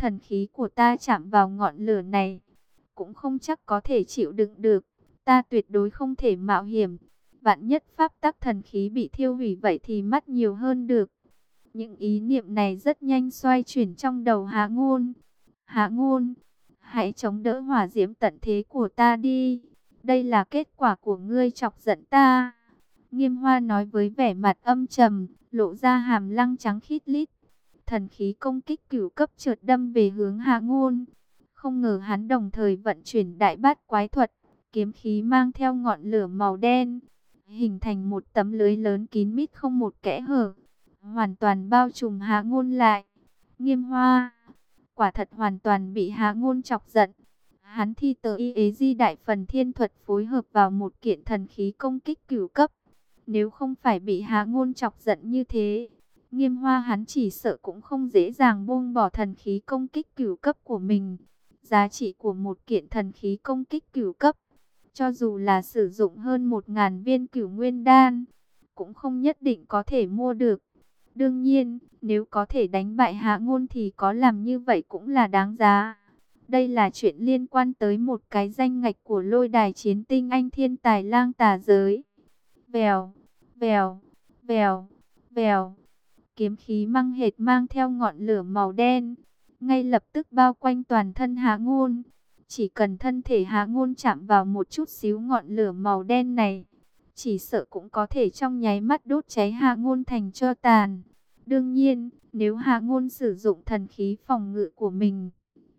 thần khí của ta chạm vào ngọn lửa này, cũng không chắc có thể chịu đựng được. Ta tuyệt đối không thể mạo hiểm. Vạn nhất pháp tắc thần khí bị thiêu hủy vậy thì mất nhiều hơn được. Những ý niệm này rất nhanh xoay chuyển trong đầu Hạ Ngôn. Hạ Ngôn, hãy chống đỡ hỏa diễm tận thế của ta đi. Đây là kết quả của ngươi chọc giận ta. Nghiêm Hoa nói với vẻ mặt âm trầm, lộ ra hàm răng trắng khít lít. Thần khí công kích cửu cấp chợt đâm về hướng Hạ Ngôn. Không ngờ hắn đồng thời vận chuyển đại bát quái thuật, kiếm khí mang theo ngọn lửa màu đen, hình thành một tấm lưới lớn kín mít không một kẽ hở, hoàn toàn bao trùm Hạ Ngôn lại. Nghiêm Hoa quả thật hoàn toàn bị Hạ Ngôn chọc giận. Hắn thi tờ y ế di đại phần thiên thuật phối hợp vào một kiện thần khí công kích cửu cấp. Nếu không phải bị Hạ Ngôn chọc giận như thế, Nghiêm Hoa hắn chỉ sợ cũng không dễ dàng buông bỏ thần khí công kích cửu cấp của mình. Giá trị của một kiện thần khí công kích cửu cấp, cho dù là sử dụng hơn 1000 viên cửu nguyên đan, cũng không nhất định có thể mua được. Đương nhiên, nếu có thể đánh bại Hạ Ngôn thì có làm như vậy cũng là đáng giá. Đây là chuyện liên quan tới một cái danh ngạch của lôi đài chiến tinh anh thiên tài lang tà giới. Vèo, vèo, vèo, vèo. Kiếm khí măng hệt mang theo ngọn lửa màu đen, ngay lập tức bao quanh toàn thân Hạ Ngôn. Chỉ cần thân thể Hạ Ngôn chạm vào một chút xíu ngọn lửa màu đen này, chỉ sợ cũng có thể trong nháy mắt đốt cháy Hạ Ngôn thành tro tàn. Đương nhiên, nếu Hạ Ngôn sử dụng thần khí phòng ngự của mình,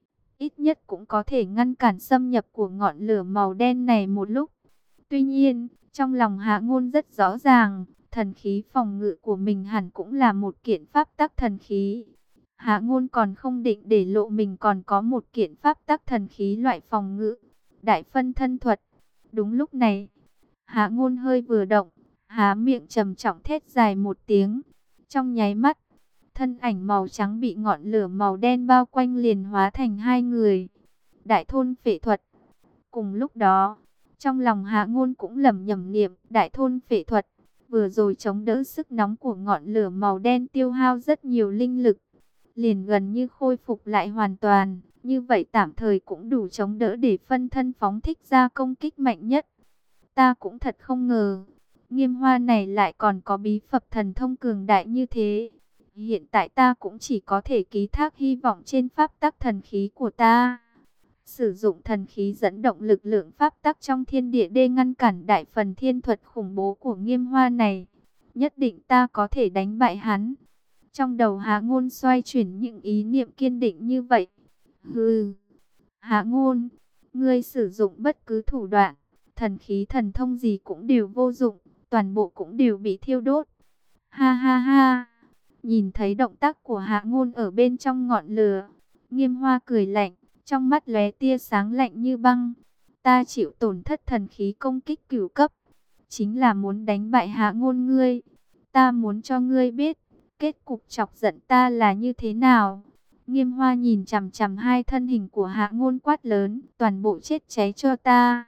ít nhất cũng có thể ngăn cản xâm nhập của ngọn lửa màu đen này một lúc. Tuy nhiên, trong lòng Hạ Ngôn rất rõ ràng, thần khí phòng ngự của mình hẳn cũng là một kiện pháp tắc thần khí. Hạ Ngôn còn không định để lộ mình còn có một kiện pháp tắc thần khí loại phòng ngự, đại phân thân thuật. Đúng lúc này, Hạ Ngôn hơi vừa động, há miệng trầm trọng thét dài một tiếng. Trong nháy mắt, thân ảnh màu trắng bị ngọn lửa màu đen bao quanh liền hóa thành hai người. Đại thôn phệ thuật. Cùng lúc đó, trong lòng Hạ Ngôn cũng lẩm nhẩm niệm đại thôn phệ thuật. Vừa rồi chống đỡ sức nóng của ngọn lửa màu đen tiêu hao rất nhiều linh lực, liền gần như khôi phục lại hoàn toàn. Như vậy tạm thời cũng đủ chống đỡ để phân thân phóng thích ra công kích mạnh nhất. Ta cũng thật không ngờ, Nghiêm Hoa này lại còn có bí phập thần thông cường đại như thế. Hiện tại ta cũng chỉ có thể ký thác hy vọng trên pháp tắc thần khí của ta. Sử dụng thần khí dẫn động lực lượng pháp tắc trong thiên địa để ngăn cản đại phần thiên thuật khủng bố của Nghiêm Hoa này. Nhất định ta có thể đánh bại hắn. Trong đầu Hạ Ngôn xoay chuyển những ý niệm kiên định như vậy. Hừ, Hạ Ngôn, ngươi sử dụng bất cứ thủ đoạn, thần khí thần thông gì cũng đều vô dụng, toàn bộ cũng đều bị thiêu đốt. Ha ha ha, nhìn thấy động tác của Hạ Ngôn ở bên trong ngọn lửa, Nghiêm Hoa cười lạnh, trong mắt lóe tia sáng lạnh như băng. Ta chịu tổn thất thần khí công kích cửu cấp, chính là muốn đánh bại Hạ Ngôn ngươi. Ta muốn cho ngươi biết, kết cục chọc giận ta là như thế nào. Nghiêm Hoa nhìn chằm chằm hai thân hình của Hạ Ngôn quát lớn, toàn bộ chết cháy cho ta.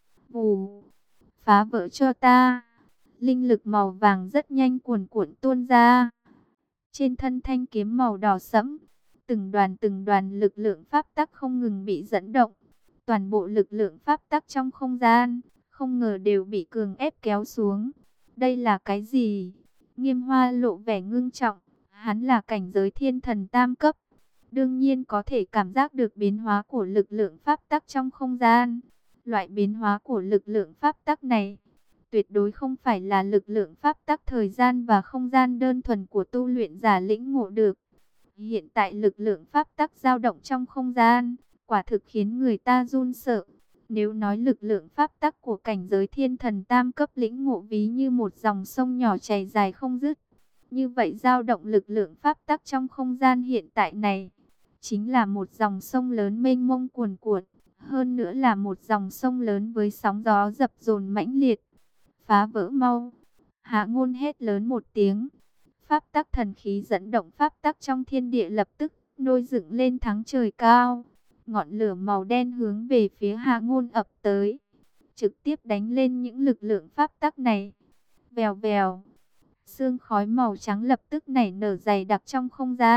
Vù, phá vỡ cho ta. Linh lực màu vàng rất nhanh cuồn cuộn tuôn ra. Trên thân thanh kiếm màu đỏ sẫm, từng đoàn lực lượng pháp tắc không ngừng bị dẫn động. Toàn bộ lực lượng pháp tắc trong không gian, không ngờ đều bị cường ép kéo xuống. Đây là cái gì? Nghiêm Hoa lộ vẻ ngưng trọng, hắn là cảnh giới thiên thần tam cấp. Đương nhiên có thể cảm giác được biến hóa của lực lượng pháp tắc trong không gian. Loại biến hóa của lực lượng pháp tắc này, tuyệt đối không phải là lực lượng pháp tắc thời gian và không gian đơn thuần của tu luyện giả lĩnh ngộ được. Hiện tại lực lượng pháp tắc dao động trong không gian, quả thực khiến người ta run sợ. Nếu nói lực lượng pháp tắc của cảnh giới thiên thần tam cấp lĩnh ngộ ví như một dòng sông nhỏ chảy dài không dứt, như vậy dao động lực lượng pháp tắc trong không gian hiện tại này, chính là một dòng sông lớn mênh mông cuồn cuộn, hơn nữa là một dòng sông lớn với sóng gió dập dồn mãnh liệt. Phá vỡ mau! Hạ Ngôn hét lớn một tiếng. Pháp tắc thần khí dẫn động pháp tắc trong thiên địa lập tức nôi dựng lên thắng trời cao. Ngọn lửa màu đen hướng về phía Hạ Ngôn ập tới, trực tiếp đánh lên những lực lượng pháp tắc này. Vèo vèo, sương khói màu trắng lập tức nảy nở dày đặc trong không gian,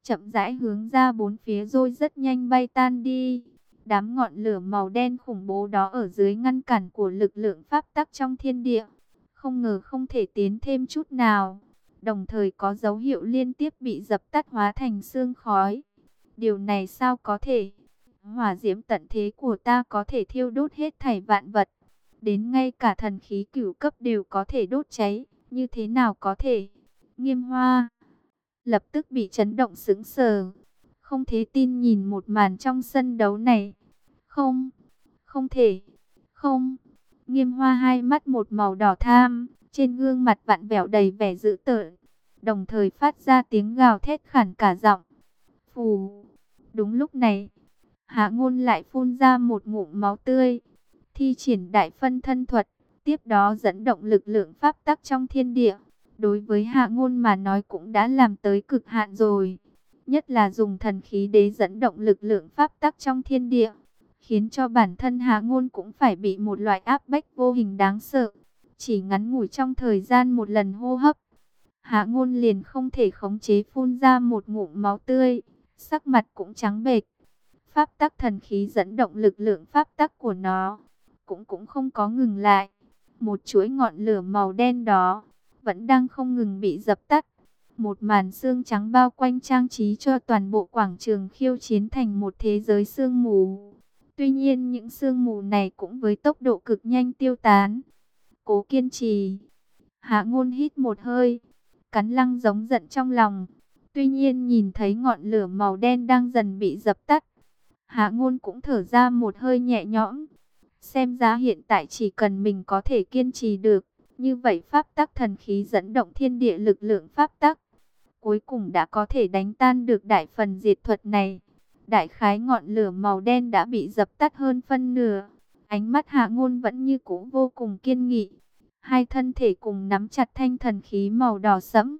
chậm rãi hướng ra bốn phía rồi rất nhanh bay tan đi. Đám ngọn lửa màu đen khủng bố đó ở dưới ngăn cản của lực lượng pháp tắc trong thiên địa, không ngờ không thể tiến thêm chút nào, đồng thời có dấu hiệu liên tiếp bị dập tắt hóa thành sương khói. Điều này sao có thể? Hỏa diễm tận thế của ta có thể thiêu đốt hết thảy vạn vật, đến ngay cả thần khí cửu cấp đều có thể đốt cháy, như thế nào có thể? Nghiêm Hoa lập tức bị chấn động sững sờ, không thể tin nhìn một màn trong sân đấu này. Không, không thể, không. Nghiêm Hoa hai mắt một màu đỏ tham, trên gương mặt vặn vẹo đầy vẻ dữ tợn, đồng thời phát ra tiếng gào thét khản cả giọng. Phù. Đúng lúc này, Hạ Ngôn lại phun ra một ngụm máu tươi, thi triển đại phân thân thuật, tiếp đó dẫn động lực lượng pháp tắc trong thiên địa. Đối với Hạ Ngôn mà nói cũng đã làm tới cực hạn rồi, nhất là dùng thần khí đế dẫn động lực lượng pháp tắc trong thiên địa, khiến cho bản thân Hạ Ngôn cũng phải bị một loại áp bách vô hình đáng sợ. Chỉ ngắn ngủi trong thời gian một lần hô hấp, Hạ Ngôn liền không thể khống chế phun ra một ngụm máu tươi, sắc mặt cũng trắng bệch. Pháp tắc thần khí dẫn động lực lượng pháp tắc của nó cũng không có ngừng lại. Một chuỗi ngọn lửa màu đen đó vẫn đang không ngừng bị dập tắt. Một màn sương trắng bao quanh trang trí cho toàn bộ quảng trường khiêu chiến thành một thế giới sương mù. Tuy nhiên những sương mù này cũng với tốc độ cực nhanh tiêu tán. Cố kiên trì. Hạ Ngôn hít một hơi, cắn răng giống giận trong lòng. Tuy nhiên nhìn thấy ngọn lửa màu đen đang dần bị dập tắt, Hạ Ngôn cũng thở ra một hơi nhẹ nhõm. Xem ra hiện tại chỉ cần mình có thể kiên trì được, như vậy pháp tắc thần khí dẫn động thiên địa lực lượng pháp tắc, cuối cùng đã có thể đánh tan được đại phần diệt thuật này. Đại khái ngọn lửa màu đen đã bị dập tắt hơn phân nửa. Ánh mắt Hạ Ngôn vẫn như cũ vô cùng kiên nghị. Hai thân thể cùng nắm chặt thanh thần khí màu đỏ sẫm.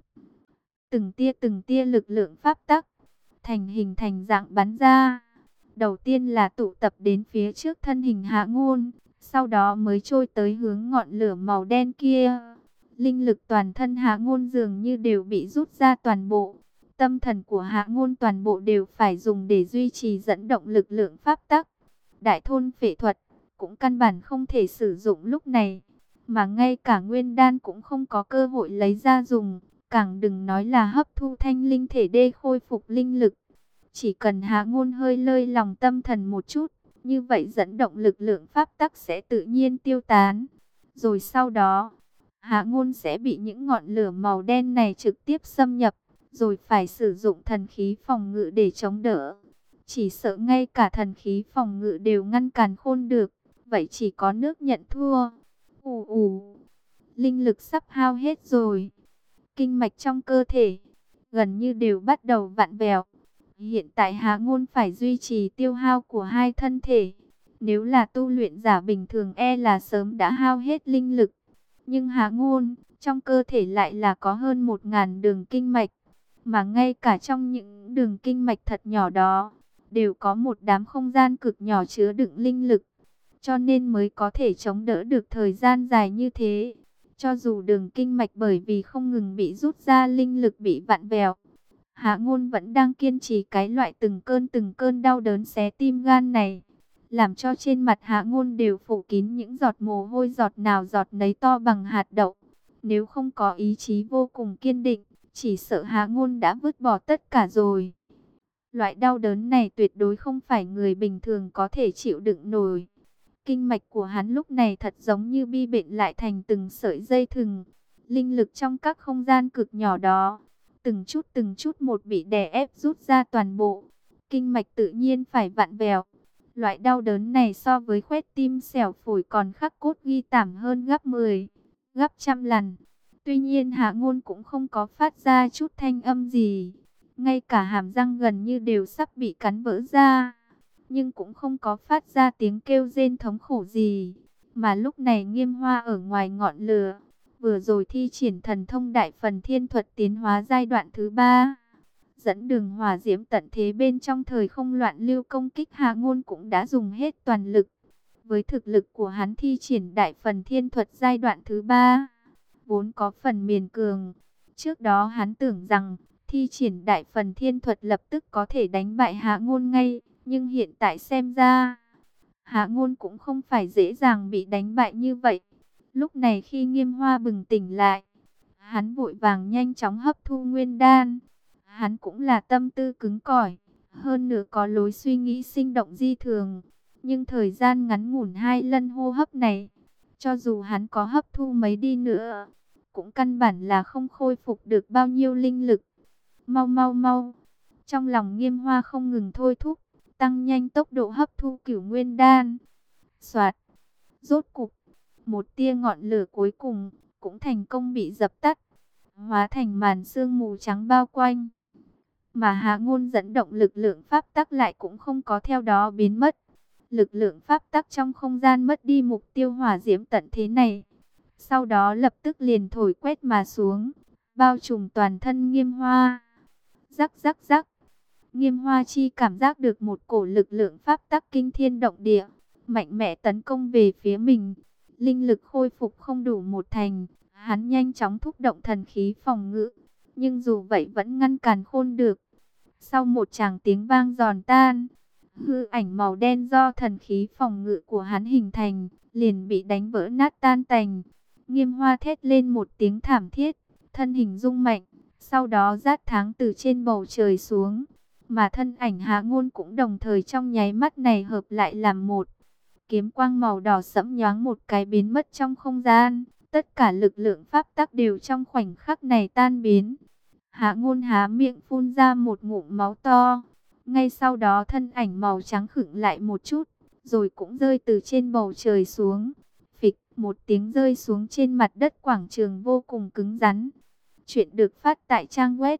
Từng tia lực lượng pháp tắc thành hình thành dạng bắn ra. Đầu tiên là tụ tập đến phía trước thân hình Hạ Ngôn, sau đó mới trôi tới hướng ngọn lửa màu đen kia. Linh lực toàn thân Hạ Ngôn dường như đều bị rút ra toàn bộ. Tâm thần của Hạ Ngôn toàn bộ đều phải dùng để duy trì dẫn động lực lượng pháp tắc. Đại thôn phệ thuật cũng căn bản không thể sử dụng lúc này, mà ngay cả nguyên đan cũng không có cơ hội lấy ra dùng, càng đừng nói là hấp thu thanh linh thể đê khôi phục linh lực. Chỉ cần Hạ Ngôn hơi lơi lòng tâm thần một chút, như vậy dẫn động lực lượng pháp tắc sẽ tự nhiên tiêu tán. Rồi sau đó, Hạ Ngôn sẽ bị những ngọn lửa màu đen này trực tiếp xâm nhập, rồi phải sử dụng thần khí phòng ngự để chống đỡ. Chỉ sợ ngay cả thần khí phòng ngự đều ngăn cản khôn được, vậy chỉ có nước nhận thua. Ù ù, linh lực sắp hao hết rồi. Kinh mạch trong cơ thể gần như đều bắt đầu vặn vẹo. Hiện tại Hạ Ngôn phải duy trì tiêu hao của hai thân thể. Nếu là tu luyện giả bình thường e là sớm đã hao hết linh lực. Nhưng Hạ Ngôn, trong cơ thể lại là có hơn 1000 đường kinh mạch. Mà ngay cả trong những đường kinh mạch thật nhỏ đó, đều có một đám không gian cực nhỏ chứa đựng linh lực. Cho nên mới có thể chống đỡ được thời gian dài như thế. Cho dù đường kinh mạch bởi vì không ngừng bị rút ra linh lực bị vặn vẹo, Hạ Ngôn vẫn đang kiên trì cái loại từng cơn đau đớn xé tim gan này, làm cho trên mặt Hạ Ngôn đều phủ kín những giọt mồ hôi, giọt nào giọt nấy to bằng hạt đậu. Nếu không có ý chí vô cùng kiên định, chỉ sợ Hạ Ngôn đã vứt bỏ tất cả rồi. Loại đau đớn này tuyệt đối không phải người bình thường có thể chịu đựng nổi. Kinh mạch của hắn lúc này thật giống như bi bệnh lại thành từng sợi dây thừng. Linh lực trong các không gian cực nhỏ đó, từng chút một bị đè ép rút ra toàn bộ. Kinh mạch tự nhiên phải vặn vẹo. Loại đau đớn này so với khoét tim xẻo phổi còn khắc cốt ghi tảm hơn gấp 10, gấp trăm lần. Tuy nhiên Hạ Ngôn cũng không có phát ra chút thanh âm gì. Ngay cả hàm răng gần như đều sắp bị cắn vỡ ra, nhưng cũng không có phát ra tiếng kêu rên thống khổ gì. Mà lúc này Nghiêm Hoa ở ngoài ngọn lửa, vừa rồi thi triển thần thông đại phần thiên thuật tiến hóa giai đoạn thứ 3. Dẫn đường hỏa diễm tận thế bên trong thời không loạn lưu công kích Hạ Ngôn cũng đã dùng hết toàn lực. Với thực lực của hắn thi triển đại phần thiên thuật giai đoạn thứ 3, vốn có phần miền cường. Trước đó hắn tưởng rằng thi triển đại phần thiên thuật lập tức có thể đánh bại Hạ Ngôn ngay. Nhưng hiện tại xem ra, Hạ Ngôn cũng không phải dễ dàng bị đánh bại như vậy. Lúc này khi Nghiêm Hoa bừng tỉnh lại, hắn vội vàng nhanh chóng hấp thu nguyên đan. Hắn cũng là tâm tư cứng cỏi, hơn nữa có lối suy nghĩ sinh động dị thường. Nhưng thời gian ngắn ngủn 2 lần hô hấp này, cho dù hắn có hấp thu mấy đi nữa, cũng căn bản là không khôi phục được bao nhiêu linh lực. Mau mau mau! Trong lòng Nghiêm Hoa không ngừng thôi thúc, tăng nhanh tốc độ hấp thu cửu nguyên đan. Soạt! Rốt cục, một tia ngọn lửa cuối cùng cũng thành công bị dập tắt, hóa thành màn sương mù trắng bao quanh. Mà Hạ Ngôn dẫn động lực lượng pháp tắc lại cũng không có theo đó biến mất. Lực lượng pháp tắc trong không gian mất đi mục tiêu hỏa diễm tận thế này. Sau đó lập tức liền thổi quét mà xuống, bao trùm toàn thân Nghiêm Hoa. Rắc rắc rắc. Nghiêm Hoa Chi cảm giác được một cổ lực lượng pháp tắc kinh thiên động địa, mạnh mẽ tấn công về phía mình. Linh lực khôi phục không đủ một thành, hắn nhanh chóng thúc động thần khí phòng ngự, nhưng dù vậy vẫn ngăn cản khôn được. Sau một tràng tiếng vang giòn tan, hư ảnh màu đen do thần khí phòng ngự của hắn hình thành, liền bị đánh vỡ nát tan tành. Nghiêm Hoa thét lên một tiếng thảm thiết, thân hình rung mạnh, sau đó rát tháng từ trên bầu trời xuống. Mà thân ảnh Hạ Ngôn cũng đồng thời trong nháy mắt này hợp lại làm một. Kiếm quang màu đỏ sẫm nhoáng một cái biến mất trong không gian. Tất cả lực lượng pháp tắc đều trong khoảnh khắc này tan biến. Hạ Ngôn há miệng phun ra một ngụm máu to. Ngay sau đó thân ảnh màu trắng khựng lại một chút, rồi cũng rơi từ trên bầu trời xuống. Phịch, một tiếng rơi xuống trên mặt đất quảng trường vô cùng cứng rắn. Chuyện được phát tại trang web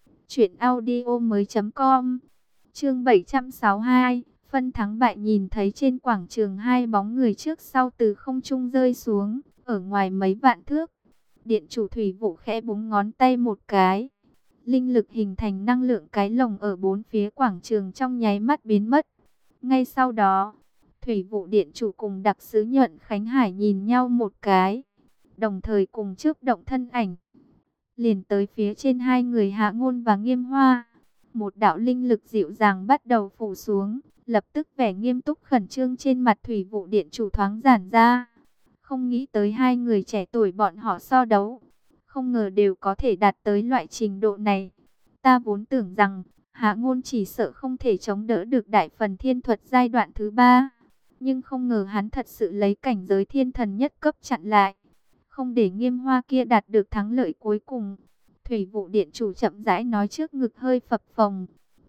truyệnaudiomoi.com. Chương 762, phân thắng bại. Nhìn thấy trên quảng trường hai bóng người trước sau từ không trung rơi xuống, ở ngoài mấy vạn thước. Điện chủ Thủy Vụ khẽ búng ngón tay một cái. Linh lực hình thành năng lượng cái lồng ở bốn phía quảng trường trong nháy mắt biến mất. Ngay sau đó, Thủy Vụ điện chủ cùng đặc sứ Nhuận Khánh Hải nhìn nhau một cái, đồng thời cùng chớp động thân ảnh, liền tới phía trên hai người Hạ Ngôn và Nghiêm Hoa. Một đạo linh lực dịu dàng bắt đầu phủ xuống, lập tức vẻ nghiêm túc khẩn trương trên mặt Thủy Vụ điện chủ thoáng giãn ra. Không nghĩ tới hai người trẻ tuổi bọn họ so đấu, không ngờ đều có thể đạt tới loại trình độ này. Ta vốn tưởng rằng Hạ Ngôn chỉ sợ không thể chống đỡ được đại phần thiên thuật giai đoạn thứ 3, nhưng không ngờ hắn thật sự lấy cảnh giới thiên thần nhất cấp chặn lại, không để Nghiêm Hoa kia đạt được thắng lợi cuối cùng. Thủy Vụ điện chủ chậm rãi nói, trước ngực hơi phập phồng.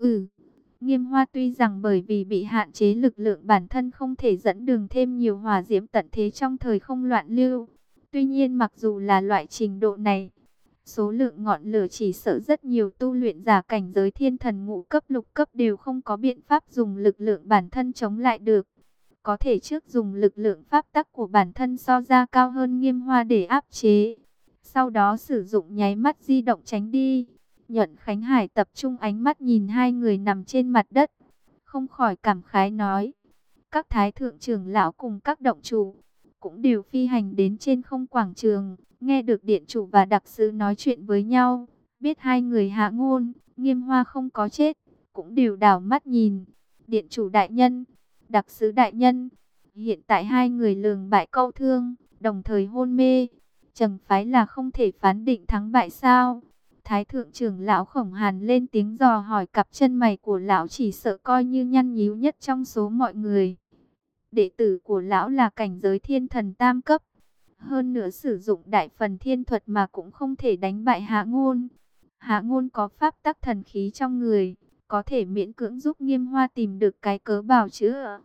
Nghiêm Hoa tuy rằng bởi vì bị hạn chế lực lượng bản thân không thể dẫn đường thêm nhiều hỏa diễm tận thế trong thời không loạn lưu. Tuy nhiên mặc dù là loại trình độ này, số lượng ngọn lửa chỉ sợ rất nhiều tu luyện giả cảnh giới thiên thần ngũ cấp lục cấp đều không có biện pháp dùng lực lượng bản thân chống lại được. Có thể trước dùng lực lượng pháp tắc của bản thân so ra cao hơn Nghiêm Hoa để áp chế. Sau đó sử dụng nháy mắt di động tránh đi. Nhuận Khánh Hải tập trung ánh mắt nhìn hai người nằm trên mặt đất, không khỏi cảm khái nói. Các thái thượng trưởng lão cùng các động chủ cũng đều phi hành đến trên không quảng trường, nghe được điện chủ và đặc sứ nói chuyện với nhau, biết hai người Hạ Ngôn, Nghiêm Hoa không có chết, cũng đều đảo mắt nhìn. Điện chủ đại nhân, đặc sứ đại nhân, hiện tại hai người lường bại câu thương, đồng thời hôn mê, chẳng phải là không thể phán định thắng bại sao? Thái thượng trưởng lão Khổng Hàn lên tiếng dò hỏi, cặp chân mày của lão chỉ sợ coi như nhăn nhíu nhất trong số mọi người. Đệ tử của lão là cảnh giới thiên thần tam cấp, hơn nữa sử dụng đại phần thiên thuật mà cũng không thể đánh bại Hạ Ngôn. Hạ Ngôn có pháp tắc thần khí trong người, có thể miễn cưỡng giúp Nghiêm Hoa tìm được cái cớ bào chữa.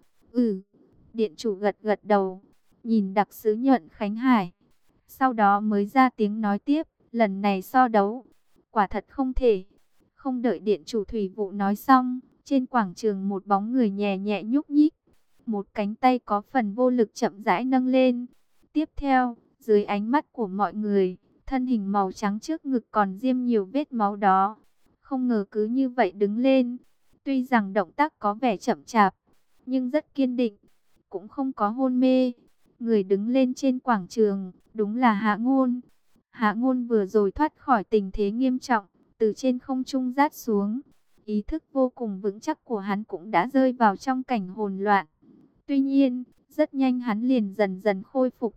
Điện chủ gật gật đầu, nhìn đặc sứ Nhuận Khánh Hải, sau đó mới ra tiếng nói tiếp, lần này so đấu, quả thật không thể. Không đợi điện chủ Thủy Vụ nói xong, trên quảng trường một bóng người nhẹ nhẹ nhúc nhích, một cánh tay có phần vô lực chậm rãi nâng lên. Tiếp theo, dưới ánh mắt của mọi người, thân hình màu trắng trước ngực còn diêm nhiều vết máu đó, không ngờ cứ như vậy đứng lên. Tuy rằng động tác có vẻ chậm chạp, nhưng rất kiên định, cũng không có hôn mê. Người đứng lên trên quảng trường, đúng là Hạ Ngôn. Hạ Ngôn vừa rồi thoát khỏi tình thế nghiêm trọng, từ trên không trung rát xuống. Ý thức vô cùng vững chắc của hắn cũng đã rơi vào trong cảnh hỗn loạn. Tuy nhiên, rất nhanh hắn liền dần dần khôi phục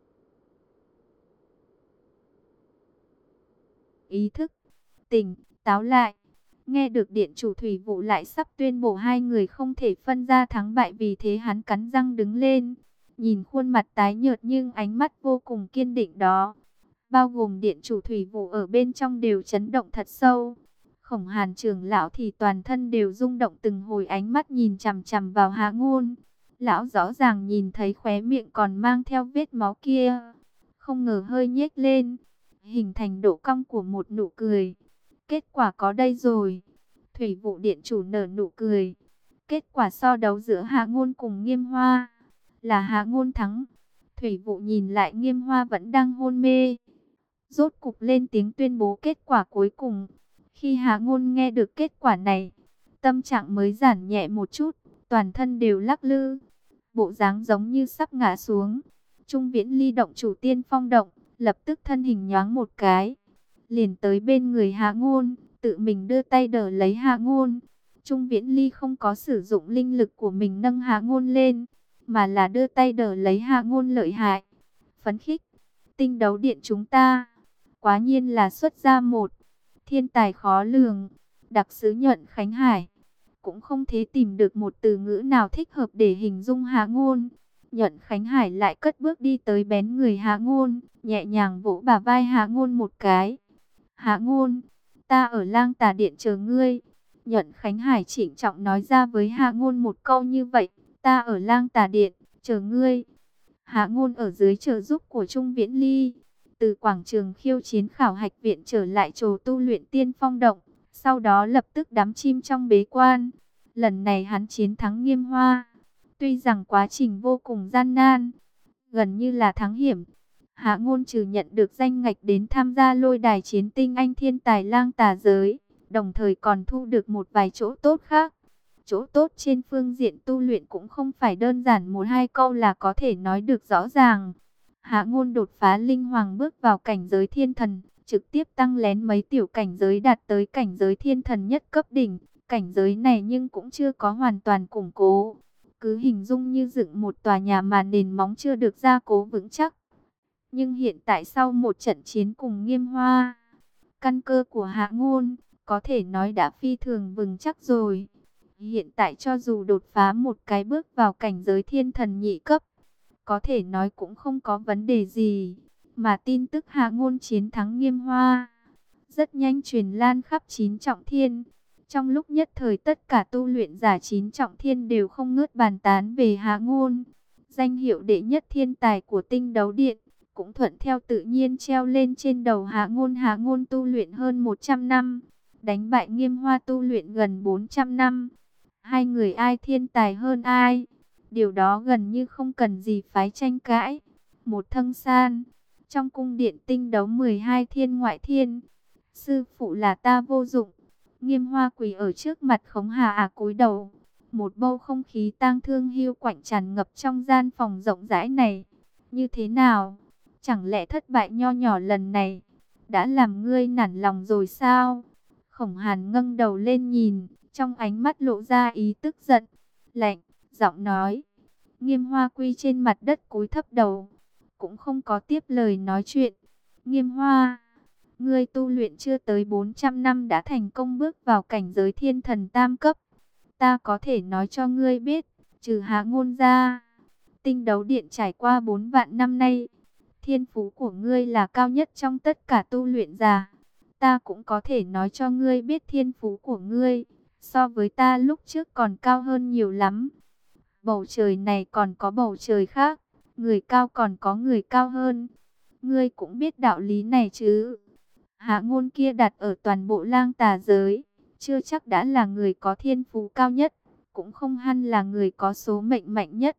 ý thức, tỉnh táo lại. Nghe được điện chủ thủy vụ lại sắp tuyên bố hai người không thể phân ra thắng bại, vì thế hắn cắn răng đứng lên. Nhìn khuôn mặt tái nhợt nhưng ánh mắt vô cùng kiên định đó, bao gồm điện chủ thủy vụ ở bên trong đều chấn động thật sâu. Khổng Hàn trưởng lão thì toàn thân đều rung động, từng hồi ánh mắt nhìn chằm chằm vào Hạ Ngôn. Lão rõ ràng nhìn thấy khóe miệng còn mang theo vết máu kia, không ngờ hơi nhếch lên, hình thành độ cong của một nụ cười. Kết quả có đây rồi. Thủy vụ điện chủ nở nụ cười. Kết quả so đấu giữa Hạ Ngôn cùng Nghiêm Hoa là Hạ Ngôn thắng. Thủy vụ nhìn lại Nghiêm Hoa vẫn đang hôn mê, rốt cục lên tiếng tuyên bố kết quả cuối cùng. Khi Hạ Ngôn nghe được kết quả này, tâm trạng mới giảm nhẹ một chút, toàn thân đều lắc lư, bộ dáng giống như sắp ngã xuống. Trung Viễn Ly động chủ Tiên Phong động, lập tức thân hình nhoáng một cái, liền tới bên người Hạ Ngôn, tự mình đưa tay đỡ lấy Hạ Ngôn. Trung Viễn Ly không có sử dụng linh lực của mình nâng Hạ Ngôn lên, mà là đưa tay đỡ lấy Hạ Ngôn lợi hại. Phấn khích, tinh đấu điện chúng ta quá nhiên là xuất ra một thiên tài khó lường. Đặc sứ Nhuận Khánh Hải cũng không thể tìm được một từ ngữ nào thích hợp để hình dung Hạ Ngôn. Nhuận Khánh Hải lại cất bước đi tới bén người Hạ Ngôn, nhẹ nhàng vỗ bả vai Hạ Ngôn một cái. Hạ Ngôn, ta ở Lang Tà Điện chờ ngươi. Nhuận Khánh Hải trịnh trọng nói ra với Hạ Ngôn một câu như vậy, ta ở Lang Tà Điện chờ ngươi. Hạ Ngôn ở dưới trợ giúp của Trung Viễn Ly, từ quảng trường khiêu chiến khảo hạch viện trở lại chỗ tu luyện Tiên Phong động, sau đó lập tức đắm chìm trong bế quan. Lần này hắn chiến thắng Nghiêm Hoa, tuy rằng quá trình vô cùng gian nan, gần như là thắng hiểm. Hạ Ngôn trừ nhận được danh ngạch đến tham gia lôi đài chiến tinh anh thiên tài Lang Tà giới, đồng thời còn thu được một vài chỗ tốt khác. Chỗ tốt trên phương diện tu luyện cũng không phải đơn giản một hai câu là có thể nói được rõ ràng. Hạ Ngôn đột phá linh hoàng bước vào cảnh giới thiên thần, trực tiếp tăng lén mấy tiểu cảnh giới đạt tới cảnh giới thiên thần nhất cấp đỉnh. Cảnh giới này nhưng cũng chưa có hoàn toàn củng cố, cứ hình dung như dựng một tòa nhà mà nền móng chưa được gia cố vững chắc. Nhưng hiện tại sau một trận chiến cùng Nghiêm Hoa, căn cơ của Hạ Ngôn có thể nói đã phi thường vững chắc rồi. Hiện tại cho dù đột phá một cái bước vào cảnh giới thiên thần nhị cấp, có thể nói cũng không có vấn đề gì. Mà tin tức Hạ Ngôn chiến thắng Nghiêm Hoa rất nhanh truyền lan khắp 9 trọng thiên. Trong lúc nhất thời tất cả tu luyện giả 9 trọng thiên đều không ngớt bàn tán về Hạ Ngôn. Danh hiệu đệ nhất thiên tài của tinh đấu điện cũng thuận theo tự nhiên treo lên trên đầu Hạ Ngôn. Hạ Ngôn tu luyện hơn 100 năm, đánh bại Nghiêm Hoa tu luyện gần 400 năm. Hai người ai thiên tài hơn ai, điều đó gần như không cần gì phái tranh cãi. Một Thâng San, trong cung điện tinh đấu 12 thiên ngoại thiên, sư phụ là ta vô dụng. Nghiêm Hoa quỳ ở trước mặt Khổng Hà cúi đầu. Một bầu không khí tang thương hiu quạnh tràn ngập trong gian phòng rộng rãi này. Như thế nào? Chẳng lẽ thất bại nho nhỏ lần này đã làm ngươi nản lòng rồi sao? Khổng Hàn ngẩng đầu lên nhìn, trong ánh mắt lộ ra ý tức giận, lạnh, giọng nói. Nghiêm Hoa quy trên mặt đất cúi thấp đầu, cũng không có tiếp lời nói chuyện. Nghiêm Hoa, ngươi tu luyện chưa tới 400 năm đã thành công bước vào cảnh giới thiên thần tam cấp. Ta có thể nói cho ngươi biết, trừ Hạ Ngôn ra, tinh đấu điện trải qua 4 vạn năm nay, thiên phú của ngươi là cao nhất trong tất cả tu luyện giả. Ta cũng có thể nói cho ngươi biết thiên phú của ngươi so với ta lúc trước còn cao hơn nhiều lắm. Bầu trời này còn có bầu trời khác, người cao còn có người cao hơn. Ngươi cũng biết đạo lý này chứ? Hạ Ngôn kia đặt ở toàn bộ Lang Tà giới, chưa chắc đã là người có thiên phú cao nhất, cũng không hẳn là người có số mệnh mạnh nhất.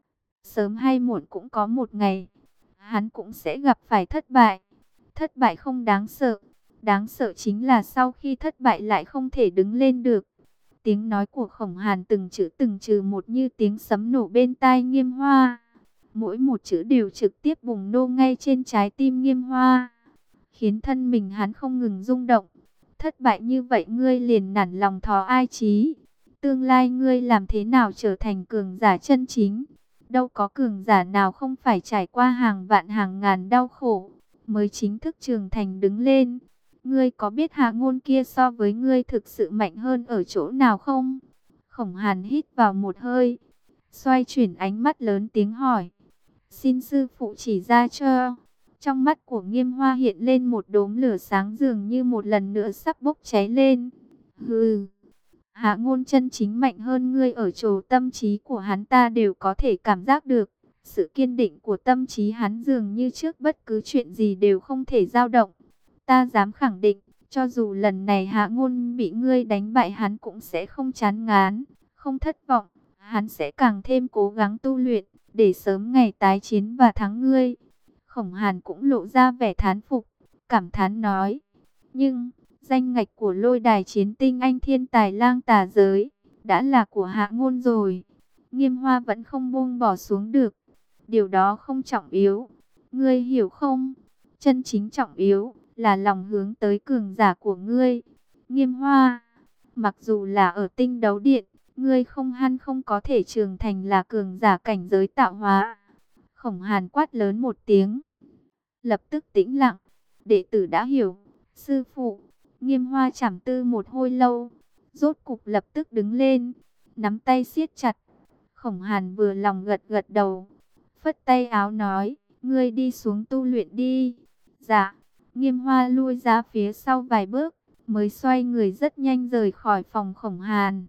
Sớm hay muộn cũng có một ngày, hắn cũng sẽ gặp phải thất bại. Thất bại không đáng sợ, đáng sợ chính là sau khi thất bại lại không thể đứng lên được. Tiếng nói của Khổng Hàn từng chữ từng trừ một như tiếng sấm nổ bên tai Nghiêm Hoa. Mỗi một chữ đều trực tiếp bùng nổ ngay trên trái tim Nghiêm Hoa, khiến thân mình hắn không ngừng rung động. thất bại như vậy ngươi liền nản lòng thò ai chí. Tương lai ngươi làm thế nào trở thành cường giả chân chính? Đâu có cường giả nào không phải trải qua hàng vạn hàng ngàn đau khổ, mới chính thức trưởng thành đứng lên. Ngươi có biết Hạ Ngôn kia so với ngươi thực sự mạnh hơn ở chỗ nào không? Khổng Hàn hít vào một hơi, xoay chuyển ánh mắt lớn tiếng hỏi. Xin sư phụ chỉ ra cho. Trong mắt của Nghiêm Hoa hiện lên một đốm lửa sáng dường như một lần nữa sắp bốc cháy lên. Hừ, Hạ Ngôn chân chính mạnh hơn ngươi ở chỗ tâm trí của hắn ta đều có thể cảm giác được. Sự kiên định của tâm trí hắn dường như trước bất cứ chuyện gì đều không thể dao động. Ta dám khẳng định, cho dù lần này Hạ Ngôn bị ngươi đánh bại hắn cũng sẽ không chán ngán, không thất vọng. Hắn sẽ càng thêm cố gắng tu luyện, để sớm ngày tái chiến và thắng ngươi. Khổng Hàn cũng lộ ra vẻ thán phục, cảm thán nói. Nhưng, danh ngạch của lôi đài chiến tinh anh thiên tài lang tà giới, đã là của Hạ Ngôn rồi. Nghiêm Hoa vẫn không buông bỏ xuống được. Điều đó không trọng yếu. Ngươi hiểu không? Chân chính trọng yếu là lòng hướng tới cường giả của ngươi. Nghiêm Hoa, mặc dù là ở tinh đấu điện, ngươi không có thể trưởng thành là cường giả cảnh giới tạo hóa. Khổng Hàn quát lớn một tiếng, lập tức tĩnh lặng. Đệ tử đã hiểu, sư phụ. Nghiêm Hoa trầm tư một hồi lâu, rốt cục lập tức đứng lên, nắm tay siết chặt. Khổng Hàn vừa lòng gật gật đầu, phất tay áo nói, ngươi đi xuống tu luyện đi. Dạ. Nghiêm Hoa lui ra phía sau vài bước, mới xoay người rất nhanh rời khỏi phòng Khổng Hàn.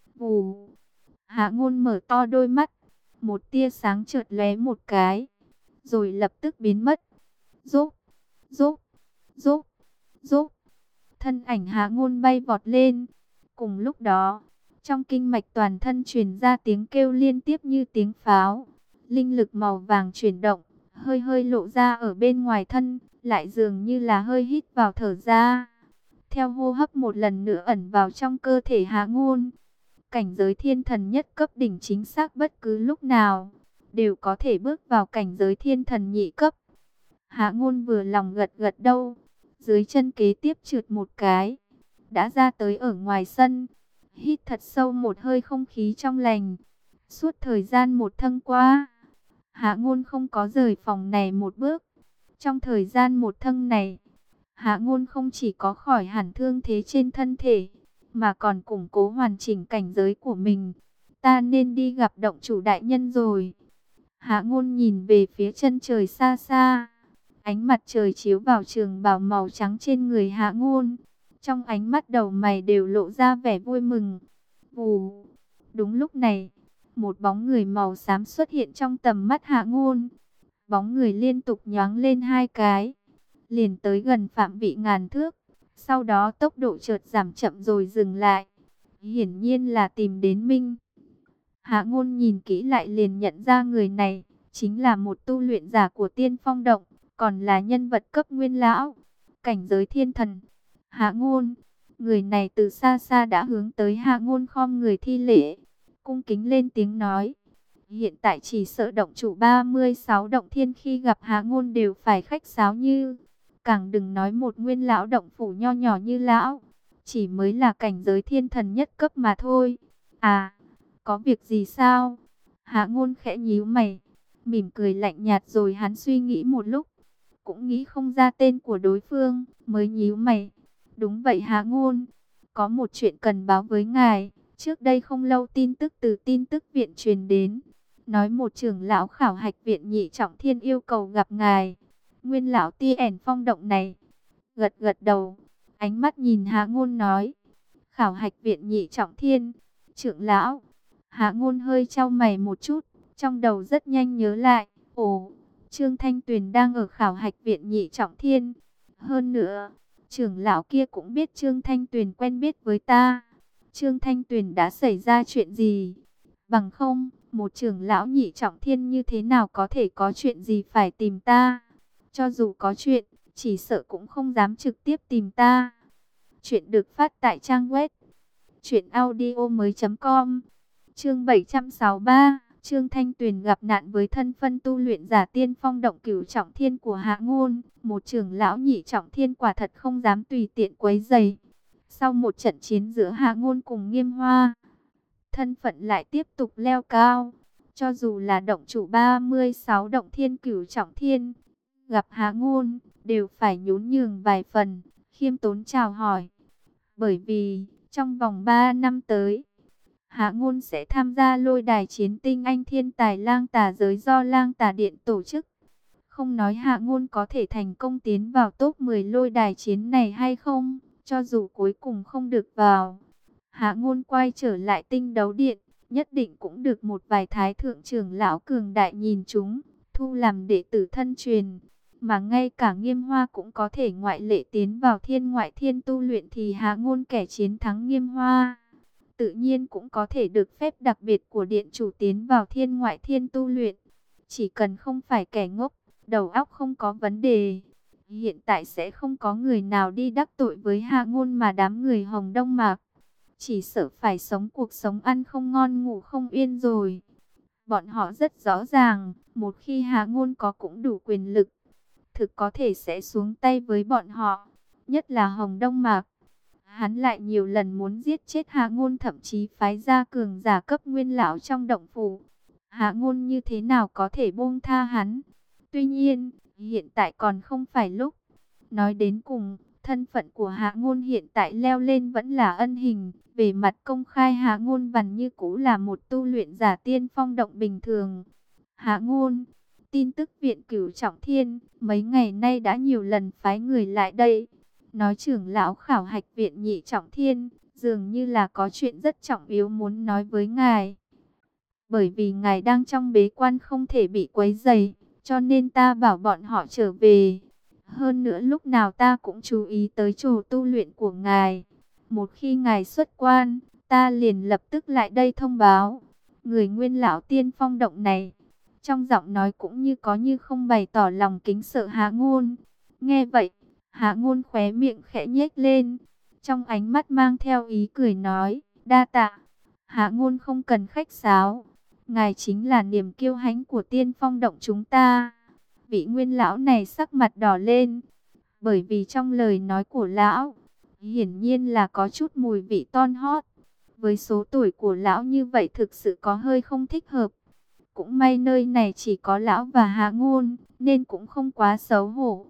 Vù. Hạ Ngôn mở to đôi mắt, một tia sáng chợt lóe một cái, rồi lập tức biến mất. Rốp, rốp, rốp, rốp. Thân ảnh Hạ Ngôn bay vọt lên. Cùng lúc đó, trong kinh mạch toàn thân truyền ra tiếng kêu liên tiếp như tiếng pháo. Linh lực màu vàng chuyển động, hơi hơi lộ ra ở bên ngoài thân, lại dường như là hơi hít vào thở ra. Theo hô hấp một lần nữa ẩn vào trong cơ thể Hạ Ngôn. Cảnh giới thiên thần nhất cấp đỉnh chính xác bất cứ lúc nào, đều có thể bước vào cảnh giới thiên thần nhị cấp. Hạ Ngôn vừa lòng gật gật đầu, dưới chân kế tiếp trượt một cái, đã ra tới ở ngoài sân. Hít thật sâu một hơi không khí trong lành. Suốt thời gian một thâng qua, Hạ Ngôn không có rời phòng này một bước. Trong thời gian một thâng này, Hạ Ngôn không chỉ có khỏi hẳn thương thế trên thân thể, mà còn củng cố hoàn chỉnh cảnh giới của mình. Ta nên đi gặp động chủ đại nhân rồi. Hạ Ngôn nhìn về phía chân trời xa xa. Ánh mặt trời chiếu vào trường bào màu trắng trên người Hạ Ngôn. Trong ánh mắt đầu mày đều lộ ra vẻ vui mừng. Vù. Đúng lúc này, một bóng người màu xám xuất hiện trong tầm mắt Hạ Ngôn. Bóng người liên tục nhoáng lên hai cái, liền tới gần phạm vị ngàn thước. Sau đó tốc độ chợt giảm chậm rồi dừng lại. Hiển nhiên là tìm đến Minh. Hạ Ngôn nhìn kỹ lại liền nhận ra người này chính là một tu luyện giả của Tiên Phong Động, còn là nhân vật cấp nguyên lão, cảnh giới thiên thần. Hạ Ngôn, người này từ xa xa đã hướng tới Hạ Ngôn khom người thi lễ, cung kính lên tiếng nói. Hiện tại chỉ sợ động chủ 36 động thiên khi gặp Hạ Ngôn đều phải khách sáo như, càng đừng nói một nguyên lão động phủ nho nhỏ như lão, chỉ mới là cảnh giới thiên thần nhất cấp mà thôi. À, có việc gì sao? Hạ Ngôn khẽ nhíu mày, mỉm cười lạnh nhạt rồi hắn suy nghĩ một lúc, cũng nghĩ không ra tên của đối phương, mới nhíu mày. Đúng vậy Hạ Ngôn, có một chuyện cần báo với ngài. Trước đây không lâu tin tức từ tin tức viện truyền đến, nói một trưởng lão khảo hạch viện nhị trọng thiên yêu cầu gặp ngài. Nguyên lão Tiên Phong Động này gật gật đầu, ánh mắt nhìn Hạ Ngôn nói, khảo hạch viện nhị trọng thiên, trưởng lão. Hạ Ngôn hơi chau mày một chút, trong đầu rất nhanh nhớ lại, ồ, Trương Thanh Tuyền đang ở khảo hạch viện nhị trọng thiên. Hơn nữa, trưởng lão kia cũng biết Trương Thanh Tuyền quen biết với ta. Trương Thanh Tuyền đã xảy ra chuyện gì? Bằng không, một trưởng lão nhị trọng thiên như thế nào có thể có chuyện gì phải tìm ta? Cho dù có chuyện, chỉ sợ cũng không dám trực tiếp tìm ta. Chuyện được phát tại trang web truyệnaudiomoi.com. Chương 763, Trương Thanh Tuyền gặp nạn với thân phân tu luyện giả Tiên Phong Động cửu trọng thiên của Hạ Ngôn, một trưởng lão nhị trọng thiên quả thật không dám tùy tiện quấy rầy. Sau một trận chiến giữa Hạ Ngôn cùng Nghiêm Hoa, thân phận lại tiếp tục leo cao. Cho dù là động chủ 36 động thiên cửu trọng thiên, gặp Hạ Ngôn, đều phải nhún nhường vài phần, khiêm tốn chào hỏi. Bởi vì, trong vòng 3 năm tới, Hạ Ngôn sẽ tham gia lôi đài chiến tinh anh thiên tài lang tà giới do lang tà điện tổ chức. Không nói Hạ Ngôn có thể thành công tiến vào top 10 lôi đài chiến này hay không, cho dù cuối cùng không được vào, Hạ Ngôn quay trở lại tinh đấu điện, nhất định cũng được một vài thái thượng trưởng lão cường đại nhìn chúng, thu làm đệ tử thân truyền. Mà ngay cả Nghiêm Hoa cũng có thể ngoại lệ tiến vào thiên ngoại thiên tu luyện thì Hạ Ngôn kẻ chiến thắng Nghiêm Hoa, tự nhiên cũng có thể được phép đặc biệt của điện chủ tiến vào thiên ngoại thiên tu luyện. Chỉ cần không phải kẻ ngốc, đầu óc không có vấn đề, hiện tại sẽ không có người nào đi đắc tội với Hạ Ngôn, mà đám người Hồng Đông Mạc chỉ sợ phải sống cuộc sống ăn không ngon ngủ không yên rồi. Bọn họ rất rõ ràng, một khi Hạ Ngôn có cũng đủ quyền lực, thực có thể sẽ xuống tay với bọn họ, nhất là Hồng Đông Mạc. Hắn lại nhiều lần muốn giết chết Hạ Ngôn, thậm chí phái ra cường giả cấp nguyên lão trong động phủ. Hạ Ngôn như thế nào có thể buông tha hắn? Tuy nhiên, hiện tại còn không phải lúc. Nói đến cùng, thân phận của Hạ Ngôn hiện tại leo lên vẫn là ân hình. Về mặt công khai, Hạ Ngôn vẫn như cũ là một tu luyện giả tiên phong động bình thường. Hạ Ngôn, tin tức viện Cửu Trọng Thiên mấy ngày nay đã nhiều lần phái người lại đây, nói trưởng lão khảo hạch viện Nhị Trọng Thiên dường như là có chuyện rất trọng yếu muốn nói với ngài. Bởi vì ngài đang trong bế quan không thể bị quấy rầy, cho nên ta bảo bọn họ trở về. Hơn nữa lúc nào ta cũng chú ý tới chỗ tu luyện của ngài. Một khi ngài xuất quan, ta liền lập tức lại đây thông báo. Người nguyên lão tiên phong động này, trong giọng nói cũng như có như không bày tỏ lòng kính sợ Hạ Ngôn. Nghe vậy, Hạ Ngôn khóe miệng khẽ nhếch lên, trong ánh mắt mang theo ý cười nói, đa tạ. Hạ Ngôn không cần khách sáo, ngài chính là niềm kiêu hãnh của tiên phong động chúng ta. Vị nguyên lão này sắc mặt đỏ lên, bởi vì trong lời nói của lão, hiển nhiên là có chút mùi vị ton hót. Với số tuổi của lão như vậy thực sự có hơi không thích hợp. Cũng may nơi này chỉ có lão và Hạ Ngôn, nên cũng không quá xấu hổ.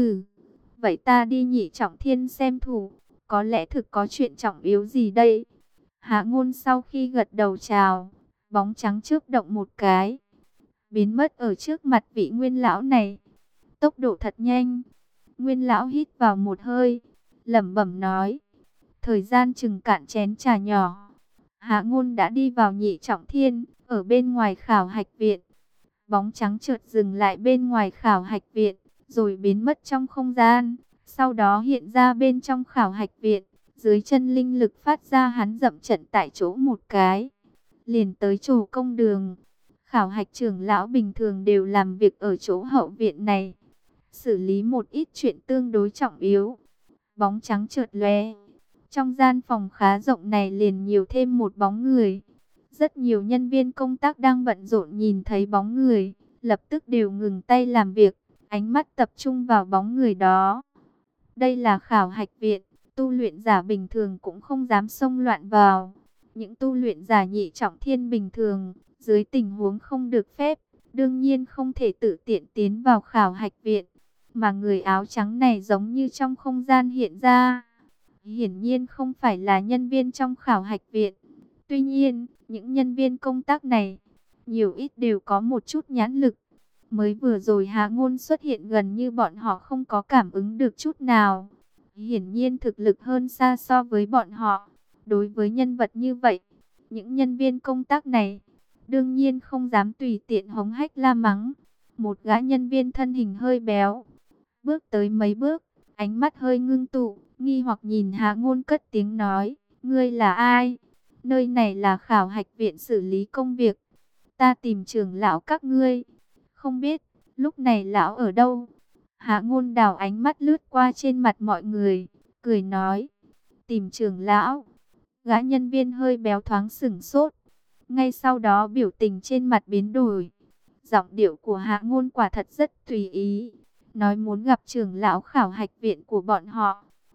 Vậy ta đi Nhị Trọng Thiên xem thử, có lẽ thực có chuyện trọng yếu gì đây. Hạ Ngôn sau khi gật đầu chào, bóng trắng chớp động một cái, biến mất ở trước mặt vị nguyên lão này. Tốc độ thật nhanh. Nguyên lão hít vào một hơi, lẩm bẩm nói, thời gian chừng cạn chén trà nhỏ, Hạ Ngôn đã đi vào Nhị Trọng Thiên, ở bên ngoài khảo hạch viện. Bóng trắng chợt dừng lại bên ngoài khảo hạch viện, rồi biến mất trong không gian, sau đó hiện ra bên trong khảo hạch viện. Dưới chân linh lực phát ra, hắn dậm trận tại chỗ một cái, liền tới chỗ công đường. Khảo hạch trưởng lão bình thường đều làm việc ở chỗ hậu viện này, xử lý một ít chuyện tương đối trọng yếu. Bóng trắng chợt lóe, trong gian phòng khá rộng này liền nhiều thêm một bóng người. Rất nhiều nhân viên công tác đang bận rộn nhìn thấy bóng người, lập tức đều ngừng tay làm việc, ánh mắt tập trung vào bóng người đó. Đây là khảo hạch viện, tu luyện giả bình thường cũng không dám xông loạn vào. Những tu luyện giả Nhị Trọng Thiên bình thường, dưới tình huống không được phép, đương nhiên không thể tự tiện tiến vào khảo hạch viện. Mà người áo trắng này giống như trong không gian hiện ra, hiển nhiên không phải là nhân viên trong khảo hạch viện. Tuy nhiên, những nhân viên công tác này, nhiều ít đều có một chút nhãn lực. Mới vừa rồi Hạ Ngôn xuất hiện gần như bọn họ không có cảm ứng được chút nào. Hiển nhiên thực lực hơn xa so với bọn họ. Đối với nhân vật như vậy, những nhân viên công tác này, đương nhiên không dám tùy tiện hống hách la mắng. Một gã nhân viên thân hình hơi béo, bước tới mấy bước, ánh mắt hơi ngưng tụ, nghi hoặc nhìn Hạ Ngôn, cất tiếng nói, ngươi là ai? Nơi này là khảo hạch viện xử lý công việc. Ta tìm trưởng lão các ngươi. Không biết, lúc này lão ở đâu? Hạ Ngôn đảo ánh mắt lướt qua trên mặt mọi người, cười nói, tìm trưởng lão. Gã nhân viên hơi béo thoáng sửng sốt. Ngay sau đó biểu tình trên mặt biến đổi. Giọng điệu của Hạ Ngôn quả thật rất tùy ý. Nói muốn gặp trưởng lão khảo hạch viện của bọn họ.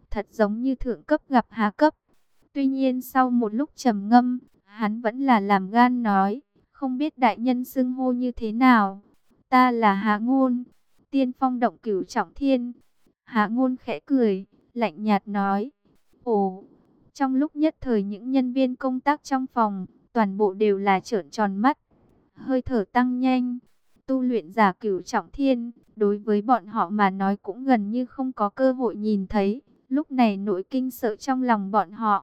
thật giống như thượng cấp gặp hạ cấp. Tuy nhiên sau một lúc trầm ngâm, hắn vẫn là làm gan nói, không biết đại nhân xưng hô như thế nào. Ta là Hạ Ngôn, tiên phong động cửu trọng thiên. Hạ Ngôn khẽ cười, lạnh nhạt nói, ồ. Trong lúc nhất thời những nhân viên công tác trong phòng, toàn bộ đều là trợn tròn mắt. Hơi thở tăng nhanh, tu luyện giả cửu trọng thiên, đối với bọn họ mà nói cũng gần như không có cơ hội nhìn thấy. Lúc này nỗi kinh sợ trong lòng bọn họ,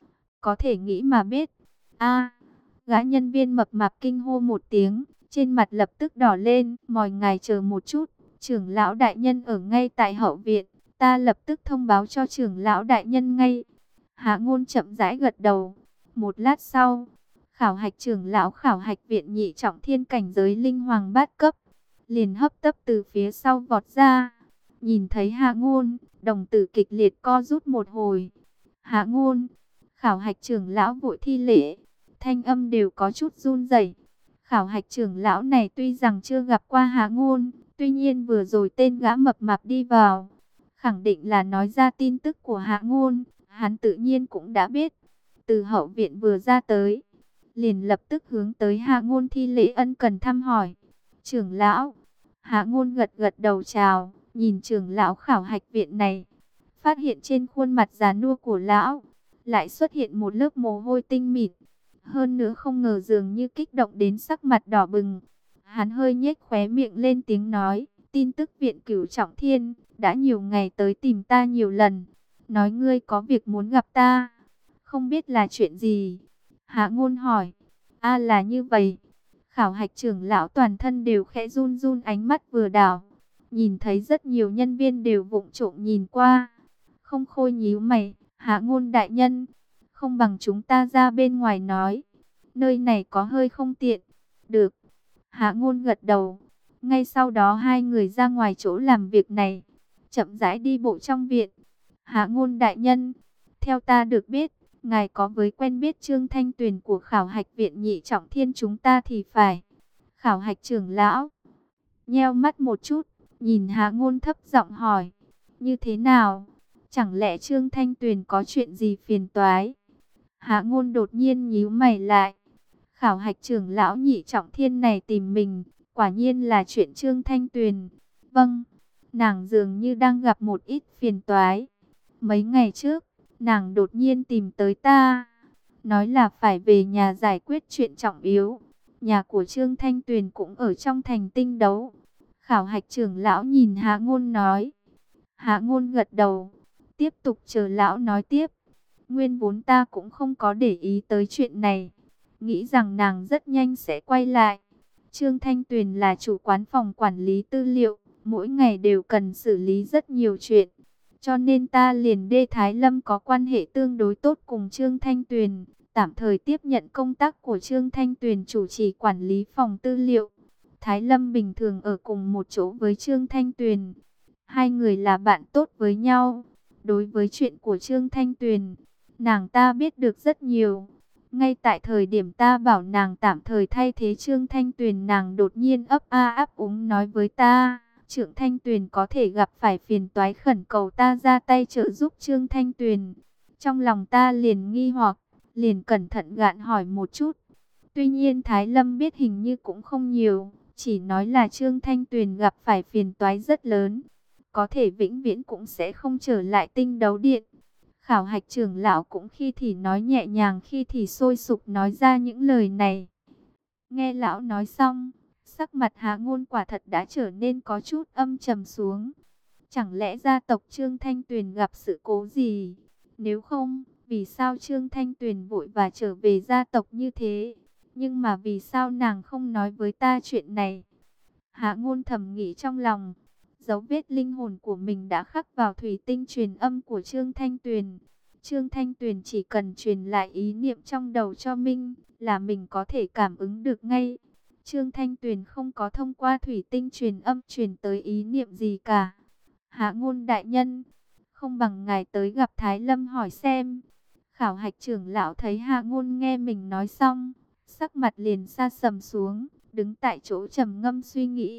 có thể nghĩ mà biết. A, gã nhân viên mập mạp kinh hô một tiếng, trên mặt lập tức đỏ lên, mỏi ngài chờ một chút, trưởng lão đại nhân ở ngay tại hậu viện, ta lập tức thông báo cho trưởng lão đại nhân ngay. Hạ Ngôn chậm rãi gật đầu. Một lát sau, khảo hạch trưởng lão khảo hạch viện nhị trọng thiên cảnh giới linh hoàng bát cấp, liền hấp tấp từ phía sau vọt ra. Nhìn thấy Hạ Ngôn, đồng tử kịch liệt co rút một hồi. Hạ Ngôn, khảo hạch trưởng lão vội thi lễ, thanh âm đều có chút run rẩy. Khảo hạch trưởng lão này tuy rằng chưa gặp qua Hạ Ngôn, tuy nhiên vừa rồi tên gã mập mạp đi vào, khẳng định là nói ra tin tức của Hạ Ngôn, hắn tự nhiên cũng đã biết. Từ hậu viện vừa ra tới, liền lập tức hướng tới Hạ Ngôn thi lễ ân cần thăm hỏi. Trưởng lão, Hạ Ngôn gật gật đầu chào, nhìn trưởng lão khảo hạch viện này, phát hiện trên khuôn mặt già nua của lão lại xuất hiện một lớp mồ hôi tinh mịn. Hơn nữa không ngờ dường như kích động đến sắc mặt đỏ bừng. Hắn hơi nhếch khóe miệng lên tiếng nói, tin tức viện cửu trọng thiên đã nhiều ngày tới tìm ta nhiều lần, nói ngươi có việc muốn gặp ta, không biết là chuyện gì. Hạ Ngôn hỏi, a là như vậy. Khảo hạch trưởng lão toàn thân đều khẽ run run, ánh mắt vừa đảo, nhìn thấy rất nhiều nhân viên đều vụng trộm nhìn qua. Không Khôi nhíu mày, Hạ Ngôn đại nhân, không bằng chúng ta ra bên ngoài nói, nơi này có hơi không tiện. Được. Hạ Ngôn gật đầu. Ngay sau đó hai người ra ngoài chỗ làm việc này, chậm rãi đi bộ trong viện. Hạ Ngôn đại nhân, theo ta được biết, ngài có với quen biết Trương Thanh Tuyền của khảo hạch viện nhị trọng thiên chúng ta thì phải. Khảo hạch trưởng lão nheo mắt một chút, nhìn Hạ Ngôn thấp giọng hỏi, như thế nào? Chẳng lẽ Trương Thanh Tuyền có chuyện gì phiền toái? Hạ Ngôn đột nhiên nhíu mày lại. Khảo hạch trưởng lão nhị trọng thiên này tìm mình, quả nhiên là chuyện Trương Thanh Tuyền. Vâng, nàng dường như đang gặp một ít phiền toái. Mấy ngày trước, nàng đột nhiên tìm tới ta, nói là phải về nhà giải quyết chuyện trọng yếu. Nhà của Trương Thanh Tuyền cũng ở trong thành Tinh Đấu. Khảo hạch trưởng lão nhìn Hạ Ngôn nói. Hạ Ngôn gật đầu, tiếp tục chờ lão nói tiếp. Nguyên vốn ta cũng không có để ý tới chuyện này, nghĩ rằng nàng rất nhanh sẽ quay lại. Trương Thanh Tuyền là chủ quán phòng quản lý tư liệu, mỗi ngày đều cần xử lý rất nhiều chuyện. Cho nên ta liền Đê Thái Lâm có quan hệ tương đối tốt cùng Trương Thanh Tuyền, tạm thời tiếp nhận công tác của Trương Thanh Tuyền chủ trì quản lý phòng tư liệu. Thái Lâm bình thường ở cùng một chỗ với Trương Thanh Tuyền, hai người là bạn tốt với nhau. Đối với chuyện của Trương Thanh Tuyền, nàng ta biết được rất nhiều. Ngay tại thời điểm ta bảo nàng tạm thời thay thế Trương Thanh Tuyền, nàng đột nhiên ấp a ấp úng nói với ta, Trương Thanh Tuyền có thể gặp phải phiền toái, khẩn cầu ta ra tay trợ giúp Trương Thanh Tuyền. Trong lòng ta liền nghi hoặc, liền cẩn thận gạn hỏi một chút. Tuy nhiên Thái Lâm biết hình như cũng không nhiều, chỉ nói là Trương Thanh Tuyền gặp phải phiền toái rất lớn, có thể vĩnh viễn cũng sẽ không trở lại Tinh Đấu Điện. Khảo hạch trưởng lão cũng khi thì nói nhẹ nhàng, khi thì sôi sục nói ra những lời này. Nghe lão nói xong, sắc mặt Hạ Ngôn quả thật đã trở nên có chút âm trầm xuống. Chẳng lẽ gia tộc Trương Thanh Tuyền gặp sự cố gì? Nếu không, vì sao Trương Thanh Tuyền vội và trở về gia tộc như thế? Nhưng mà vì sao nàng không nói với ta chuyện này? Hạ Ngôn thầm nghĩ trong lòng. Dấu vết linh hồn của mình đã khắc vào thủy tinh truyền âm của Trương Thanh Tuyền. Trương Thanh Tuyền chỉ cần truyền lại ý niệm trong đầu cho mình, là mình có thể cảm ứng được ngay. Trương Thanh Tuyền không có thông qua thủy tinh truyền âm truyền tới ý niệm gì cả. Hạ Ngôn đại nhân, không bằng ngài tới gặp Thái Lâm hỏi xem. Khảo hạch trưởng lão thấy Hạ Ngôn nghe mình nói xong, sắc mặt liền sa sầm xuống, đứng tại chỗ trầm ngâm suy nghĩ.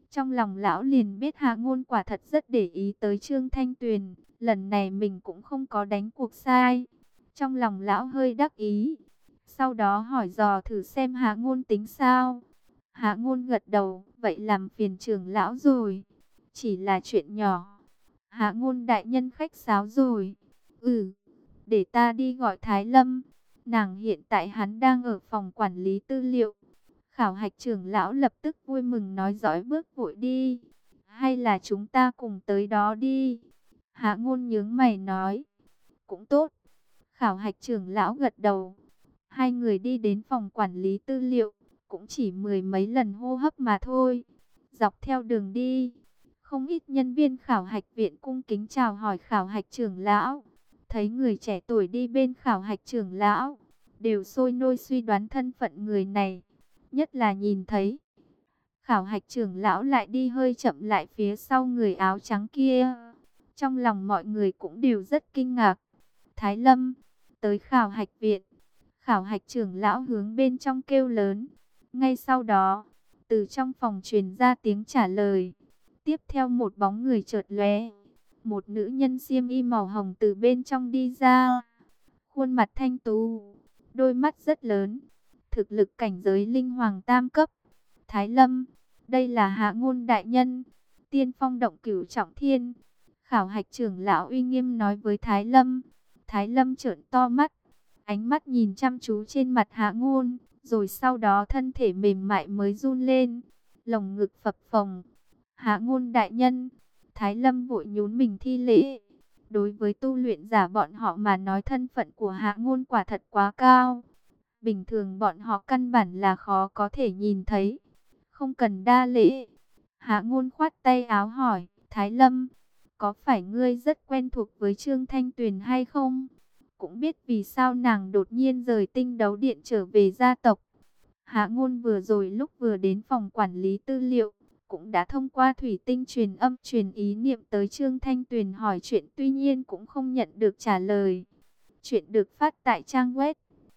Trong lòng lão liền biết Hạ Ngôn quả thật rất để ý tới Trương Thanh Tuyền, lần này mình cũng không có đánh cuộc sai. Trong lòng lão hơi đắc ý, sau đó hỏi dò thử xem Hạ Ngôn tính sao. Hạ Ngôn gật đầu, vậy làm phiền trưởng lão rồi, chỉ là chuyện nhỏ. Hạ Ngôn đại nhân khách sáo rồi. Ừ, để ta đi gọi Thái Lâm. Nàng hiện tại hắn đang ở phòng quản lý tư liệu. Khảo hạch trưởng lão lập tức vui mừng nói dõi bước vội đi. Hay là chúng ta cùng tới đó đi. Hạ Ngôn nhướng mày nói. Cũng tốt. Khảo hạch trưởng lão gật đầu. Hai người đi đến phòng quản lý tư liệu. Cũng chỉ mười mấy lần hô hấp mà thôi. Dọc theo đường đi, không ít nhân viên khảo hạch viện cung kính chào hỏi khảo hạch trưởng lão. Thấy người trẻ tuổi đi bên khảo hạch trưởng lão, đều sôi nôi suy đoán thân phận người này. Nhất là nhìn thấy khảo hạch trưởng lão lại đi hơi chậm lại phía sau người áo trắng kia. Trong lòng mọi người cũng đều rất kinh ngạc. Thái Lâm, tới khảo hạch viện. Khảo hạch trưởng lão hướng bên trong kêu lớn. Ngay sau đó, từ trong phòng truyền ra tiếng trả lời. Tiếp theo một bóng người chợt lóe. Một nữ nhân xiêm y màu hồng từ bên trong đi ra. Khuôn mặt thanh tú, đôi mắt rất lớn. Thực lực cảnh giới linh hoàng tam cấp. Thái Lâm, đây là Hạ Ngôn đại nhân, tiên phong động cửu trọng thiên. Khảo hạch trưởng lão uy nghiêm nói với Thái Lâm. Thái Lâm trợn to mắt, ánh mắt nhìn chăm chú trên mặt Hạ Ngôn, rồi sau đó thân thể mềm mại mới run lên, lồng ngực phập phồng. Hạ Ngôn đại nhân. Thái Lâm vội nhún mình thi lễ. Đối với tu luyện giả bọn họ mà nói thân phận của Hạ Ngôn quả thật quá cao. Bình thường bọn họ căn bản là khó có thể nhìn thấy. Không cần đa lễ. Hạ Ngôn khoát tay áo hỏi, Thái Lâm, có phải ngươi rất quen thuộc với Trương Thanh Tuyền hay không? Cũng biết vì sao nàng đột nhiên rời Tinh Đấu Điện trở về gia tộc. Hạ Ngôn vừa rồi lúc vừa đến phòng quản lý tư liệu, cũng đã thông qua thủy tinh truyền âm truyền ý niệm tới Trương Thanh Tuyền hỏi chuyện, tuy nhiên cũng không nhận được trả lời. Chuyện được phát tại trang web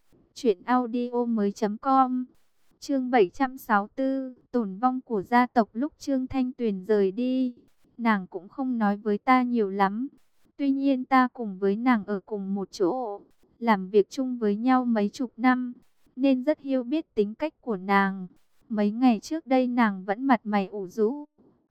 truyệnaudiomoi.com. Chương 764, tổn vong của gia tộc. Lúc Trương Thanh Tuyền rời đi, nàng cũng không nói với ta nhiều lắm. Tuy nhiên ta cùng với nàng ở cùng một chỗ, làm việc chung với nhau mấy chục năm, nên rất hiểu biết tính cách của nàng. Mấy ngày trước đây nàng vẫn mặt mày ủ rũ.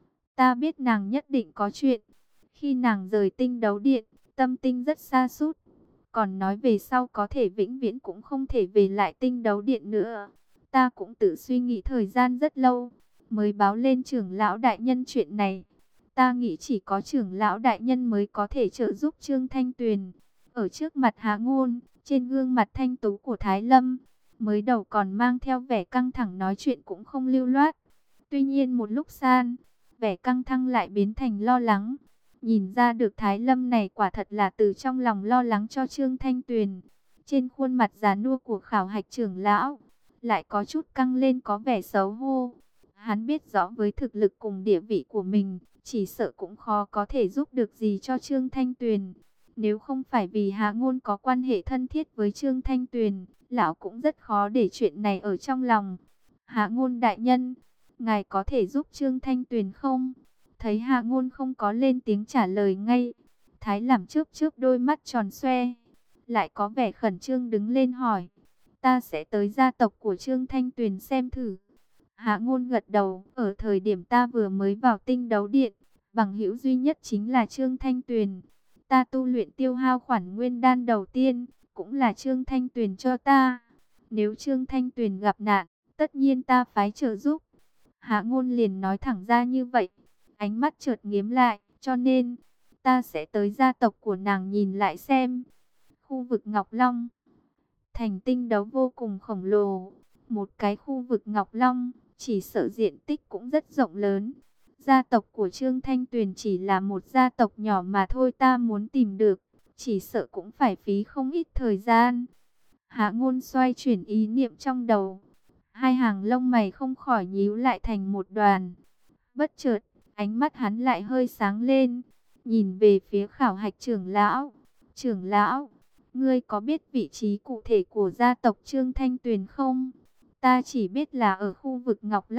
Ta biết nàng nhất định có chuyện. Khi nàng rời Tinh Đấu Điện, tâm tinh rất sa sút. Còn nói về sau có thể vĩnh viễn cũng không thể về lại Tinh Đấu Điện nữa. Ta cũng tự suy nghĩ thời gian rất lâu, mới báo lên trưởng lão đại nhân chuyện này. Ta nghĩ chỉ có trưởng lão đại nhân mới có thể trợ giúp Trương Thanh Tuyền. Ở trước mặt Hạ Ngôn, trên gương mặt thanh tú của Thái Lâm, mới đầu còn mang theo vẻ căng thẳng, nói chuyện cũng không lưu loát. Tuy nhiên một lúc san, vẻ căng thẳng lại biến thành lo lắng. Nhìn ra được Thái Lâm này quả thật là từ trong lòng lo lắng cho Trương Thanh Tuyền. Trên khuôn mặt già nua của khảo hạch trưởng lão, lại có chút căng lên, có vẻ xấu hổ. Hắn biết rõ với thực lực cùng địa vị của mình, chỉ sợ cũng khó có thể giúp được gì cho Trương Thanh Tuyền. Nếu không phải vì Hạ Ngôn có quan hệ thân thiết với Trương Thanh Tuyền, lão cũng rất khó để chuyện này ở trong lòng. Hạ Ngôn đại nhân, ngài có thể giúp Trương Thanh Tuyền không? Thấy Hạ Ngôn không có lên tiếng trả lời ngay, Thái Làm chớp chớp đôi mắt tròn xoe, lại có vẻ khẩn trương đứng lên hỏi. Ta sẽ tới gia tộc của Trương Thanh Tuyền xem thử. Hạ Ngôn gật đầu. Ở thời điểm ta vừa mới vào Tinh Đấu Điện, bằng hữu duy nhất chính là Trương Thanh Tuyền. Ta tu luyện tiêu hao khoản nguyên đan đầu tiên, cũng là Trương Thanh Tuyền cho ta. Nếu Trương Thanh Tuyền gặp nạn, tất nhiên ta phái trợ giúp. Hạ Ngôn liền nói thẳng ra như vậy. Ánh mắt chợt nghiếm lại, cho nên ta sẽ tới gia tộc của nàng nhìn lại xem. Khu vực Ngọc Long, thành Tinh Đấu vô cùng khổng lồ. Một cái khu vực Ngọc Long, chỉ sợ diện tích cũng rất rộng lớn. Gia tộc của Trương Thanh Tuyền chỉ là một gia tộc nhỏ mà thôi, ta muốn tìm được, chỉ sợ cũng phải phí không ít thời gian. Hạ Ngôn xoay chuyển ý niệm trong đầu. Hai hàng lông mày không khỏi nhíu lại thành một đoàn. Bất chợt, ánh mắt hắn lại hơi sáng lên, nhìn về phía khảo hạch trưởng lão. Trưởng lão, ngươi có biết vị trí cụ thể của gia tộc Trương Thanh Tuyền không? Ta chỉ biết là ở khu vực Ngọc Long,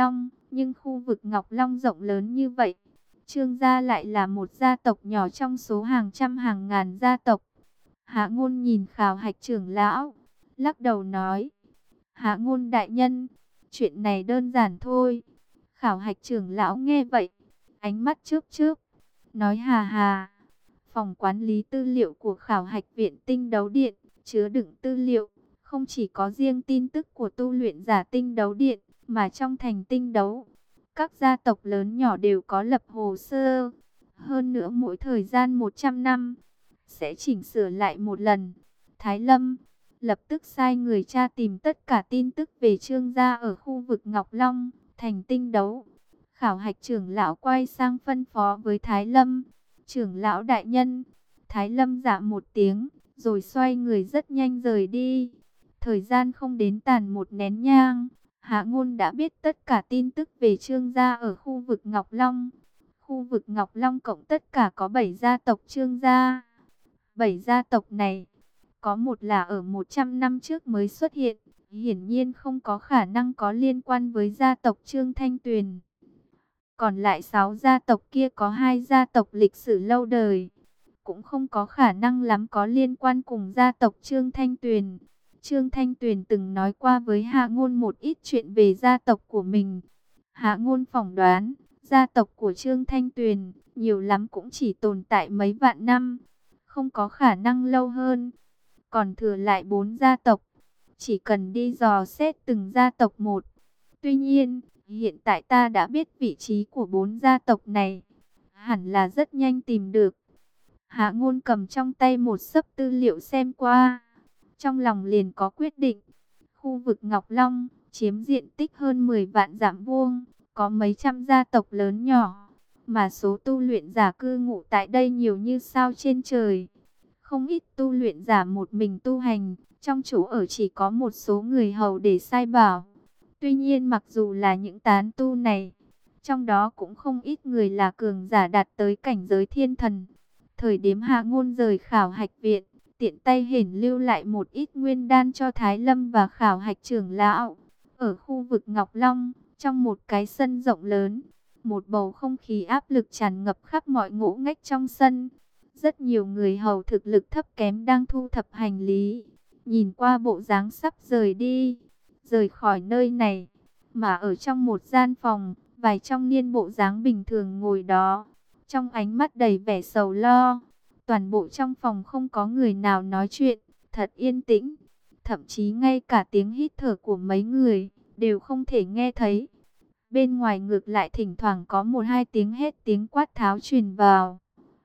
Nhưng khu vực Ngọc Long rộng lớn như vậy, Trương gia lại là một gia tộc nhỏ trong số hàng trăm hàng ngàn gia tộc. Hạ Ngôn nhìn Khảo Hạch trưởng lão, lắc đầu nói: Hạ Ngôn đại nhân, chuyện này đơn giản thôi. Khảo Hạch trưởng lão nghe vậy, ánh mắt chớp chớp, nói: hà hà. Phòng quản lý tư liệu của Khảo Hạch viện Tinh Đấu Điện chứa đựng tư liệu, không chỉ có riêng tin tức của tu luyện giả Tinh Đấu Điện, mà trong thành Tinh Đấu, các gia tộc lớn nhỏ đều có lập hồ sơ. Hơn nữa mỗi thời gian 100 năm sẽ chỉnh sửa lại một lần. Thái Lâm lập tức sai người tra tìm tất cả tin tức về Trương gia ở khu vực Ngọc Long, thành Tinh Đấu. Khảo Hạch trưởng lão quay sang phân phó với Thái Lâm: trưởng lão đại nhân. Thái Lâm dạ một tiếng, rồi xoay người rất nhanh rời đi. Thời gian không đến tàn một nén nhang, Hạ Ngôn đã biết tất cả tin tức về Trương gia ở khu vực Ngọc Long. Khu vực Ngọc Long cộng tất cả có 7 gia tộc Trương gia. 7 gia tộc này, có một là ở 100 năm trước mới xuất hiện, hiển nhiên không có khả năng có liên quan với gia tộc Trương Thanh Tuyền. Còn lại 6 gia tộc kia có 2 gia tộc lịch sử lâu đời, cũng không có khả năng lắm có liên quan cùng gia tộc Trương Thanh Tuyền. Trương Thanh Tuyền từng nói qua với Hạ Ngôn một ít chuyện về gia tộc của mình. Hạ Ngôn phỏng đoán, gia tộc của Trương Thanh Tuyền nhiều lắm cũng chỉ tồn tại mấy vạn năm, không có khả năng lâu hơn. Còn thừa lại 4 gia tộc, chỉ cần đi dò xét từng gia tộc một. Tuy nhiên, hiện tại ta đã biết vị trí của 4 gia tộc này, hẳn là rất nhanh tìm được. Hạ Ngôn cầm trong tay một xấp tư liệu xem qua, trong lòng liền có quyết định. Khu vực Ngọc Long chiếm diện tích hơn 10 vạn dặm vuông, có mấy trăm gia tộc lớn nhỏ, mà số tu luyện giả cư ngụ tại đây nhiều như sao trên trời. Không ít tu luyện giả một mình tu hành, trong chỗ ở chỉ có một số người hầu để sai bảo. Tuy nhiên mặc dù là những tán tu này, trong đó cũng không ít người là cường giả đạt tới cảnh giới thiên thần. Thời điểm Hạ Ngôn rời Khảo Hạch viện, tiện tay hển lưu lại một ít nguyên đan cho Thái Lâm và Khảo Hạch trưởng lão. Ở khu vực Ngọc Long, trong một cái sân rộng lớn, một bầu không khí áp lực tràn ngập khắp mọi ngõ ngách trong sân. Rất nhiều người hầu thực lực thấp kém đang thu thập hành lý, nhìn qua bộ dáng sắp rời khỏi nơi này. Mà ở trong một gian phòng, vài trong niên bộ dáng bình thường ngồi đó, trong ánh mắt đầy vẻ sầu lo. Toàn bộ trong phòng không có người nào nói chuyện, thật yên tĩnh. Thậm chí ngay cả tiếng hít thở của mấy người đều không thể nghe thấy. Bên ngoài ngược lại thỉnh thoảng có một hai tiếng hét tiếng quát tháo truyền vào.